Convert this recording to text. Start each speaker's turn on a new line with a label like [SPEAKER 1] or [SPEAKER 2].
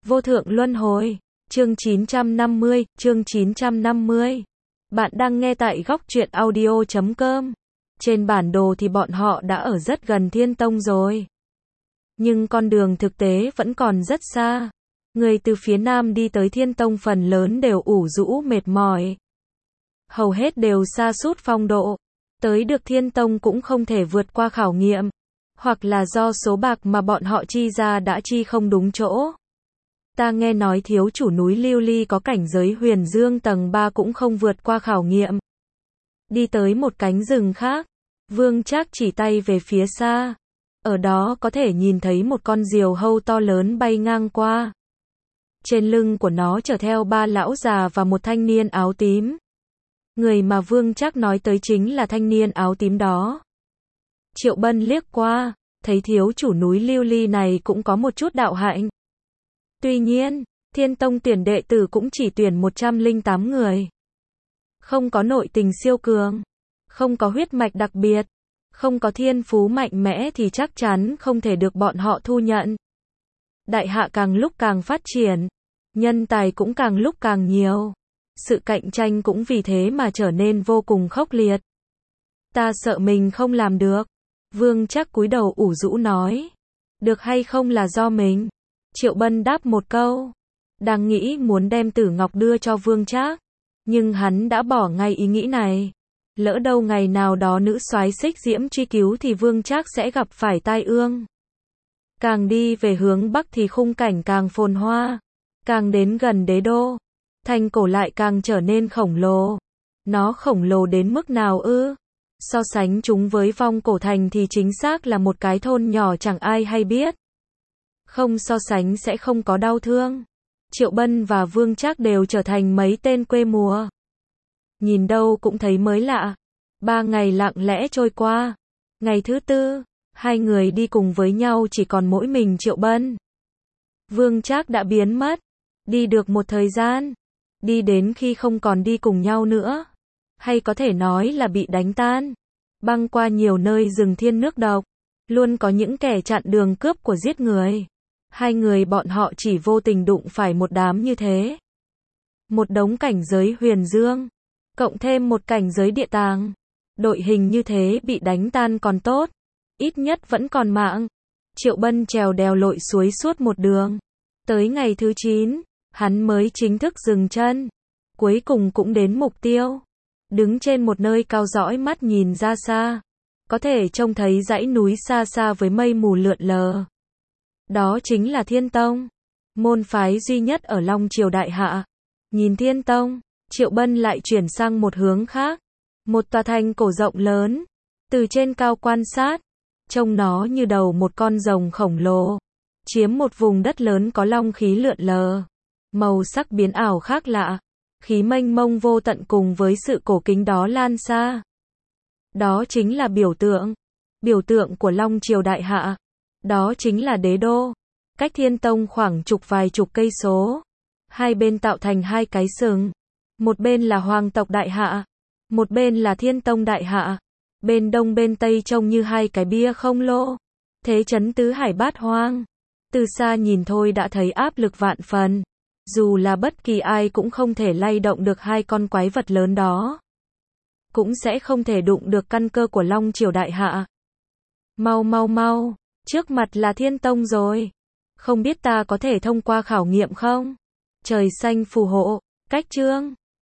[SPEAKER 1] Vô thượng luân hồi. Chương 950. Bạn đang nghe tại góc truyện audio.com. Trên bản đồ thì bọn họ đã ở rất gần Thiên Tông rồi. Nhưng con đường thực tế vẫn còn rất xa. Người từ phía Nam đi tới Thiên Tông phần lớn đều ủ rũ mệt mỏi. Hầu hết đều sa sút phong độ. Tới được Thiên Tông cũng không thể vượt qua khảo nghiệm. Hoặc là do số bạc mà bọn họ chi ra đã chi không đúng chỗ. Ta nghe nói thiếu chủ núi Lưu Ly có cảnh giới huyền dương tầng 3 cũng không vượt qua khảo nghiệm. Đi tới một cánh rừng khác, Vương Trác chỉ tay về phía xa. Ở đó có thể nhìn thấy một con diều hâu to lớn bay ngang qua. Trên lưng của nó chở theo 3 lão già và một thanh niên áo tím. Người mà Vương Trác nói tới chính là thanh niên áo tím đó. Triệu Bân liếc qua, thấy thiếu chủ núi Lưu Ly này cũng có một chút đạo hạnh. Tuy nhiên, Thiên Tông tuyển đệ tử cũng chỉ tuyển 108 người. Không có nội tình siêu cường, không có huyết mạch đặc biệt, không có thiên phú mạnh mẽ thì chắc chắn không thể được bọn họ thu nhận. Đại hạ càng lúc càng phát triển, nhân tài cũng càng lúc càng nhiều. Sự cạnh tranh cũng vì thế mà trở nên vô cùng khốc liệt. Ta sợ mình không làm được. Vương Trác cúi đầu ủ rũ nói. Được hay không là do mình. Triệu Bân đáp một câu. Đang nghĩ muốn đem Tử Ngọc đưa cho Vương Trác. Nhưng hắn đã bỏ ngay ý nghĩ này. Lỡ đâu ngày nào đó nữ soái Xích Diễm truy cứu thì Vương Trác sẽ gặp phải tai ương. Càng đi về hướng Bắc thì khung cảnh càng phồn hoa. Càng đến gần đế đô, thành cổ lại càng trở nên khổng lồ. Nó khổng lồ đến mức nào ư? So sánh chúng với Vong Cổ Thành thì chính xác là một cái thôn nhỏ chẳng ai hay biết. Không so sánh sẽ không có đau thương. Triệu Bân và Vương Trác đều trở thành mấy tên quê mùa. Nhìn đâu cũng thấy mới lạ. 3 ngày lặng lẽ trôi qua. Ngày thứ 4, hai người đi cùng với nhau chỉ còn mỗi mình Triệu Bân. Vương Trác đã biến mất. Đi được một thời gian. Đi đến khi không còn đi cùng nhau nữa. Hay có thể nói là bị đánh tan. Băng qua nhiều nơi rừng thiên nước độc. Luôn có những kẻ chặn đường cướp của giết người. Hai người bọn họ chỉ vô tình đụng phải một đám như thế. Một đống cảnh giới huyền dương. Cộng thêm một cảnh giới địa tàng. Đội hình như thế bị đánh tan còn tốt. Ít nhất vẫn còn mạng. Triệu Bân trèo đèo lội suối suốt một đường. Tới ngày thứ 9, hắn mới chính thức dừng chân. Cuối cùng cũng đến mục tiêu. Đứng trên một nơi cao dõi mắt nhìn ra xa. Có thể trông thấy dãy núi xa xa với mây mù lượn lờ. Đó chính là Thiên Tông. Môn phái duy nhất ở Long Triều Đại Hạ. Nhìn Thiên Tông, Triệu Bân lại chuyển sang một hướng khác. Một tòa thành cổ rộng lớn. Từ trên cao quan sát, trông nó như đầu một con rồng khổng lồ. Chiếm một vùng đất lớn có long khí lượn lờ. Màu sắc biến ảo khác lạ. Khí mênh mông vô tận cùng với sự cổ kính đó lan xa. Đó chính là biểu tượng. Biểu tượng của Long Triều Đại Hạ. Đó chính là đế đô. Cách Thiên Tông khoảng vài chục cây số. Hai bên tạo thành hai cái sừng. Một bên là Hoàng tộc Đại Hạ. Một bên là Thiên Tông Đại Hạ. Bên đông bên tây trông như hai cái bia không lô. Thế chấn tứ hải bát hoang. Từ xa nhìn thôi đã thấy áp lực vạn phần. Dù là bất kỳ ai cũng không thể lay động được hai con quái vật lớn đó. Cũng sẽ không thể đụng được căn cơ của Long Triều Đại Hạ. Mau mau mau, trước mặt là Thiên Tông rồi. Không biết ta có thể thông qua khảo nghiệm không? Trời xanh phù hộ, cách chương.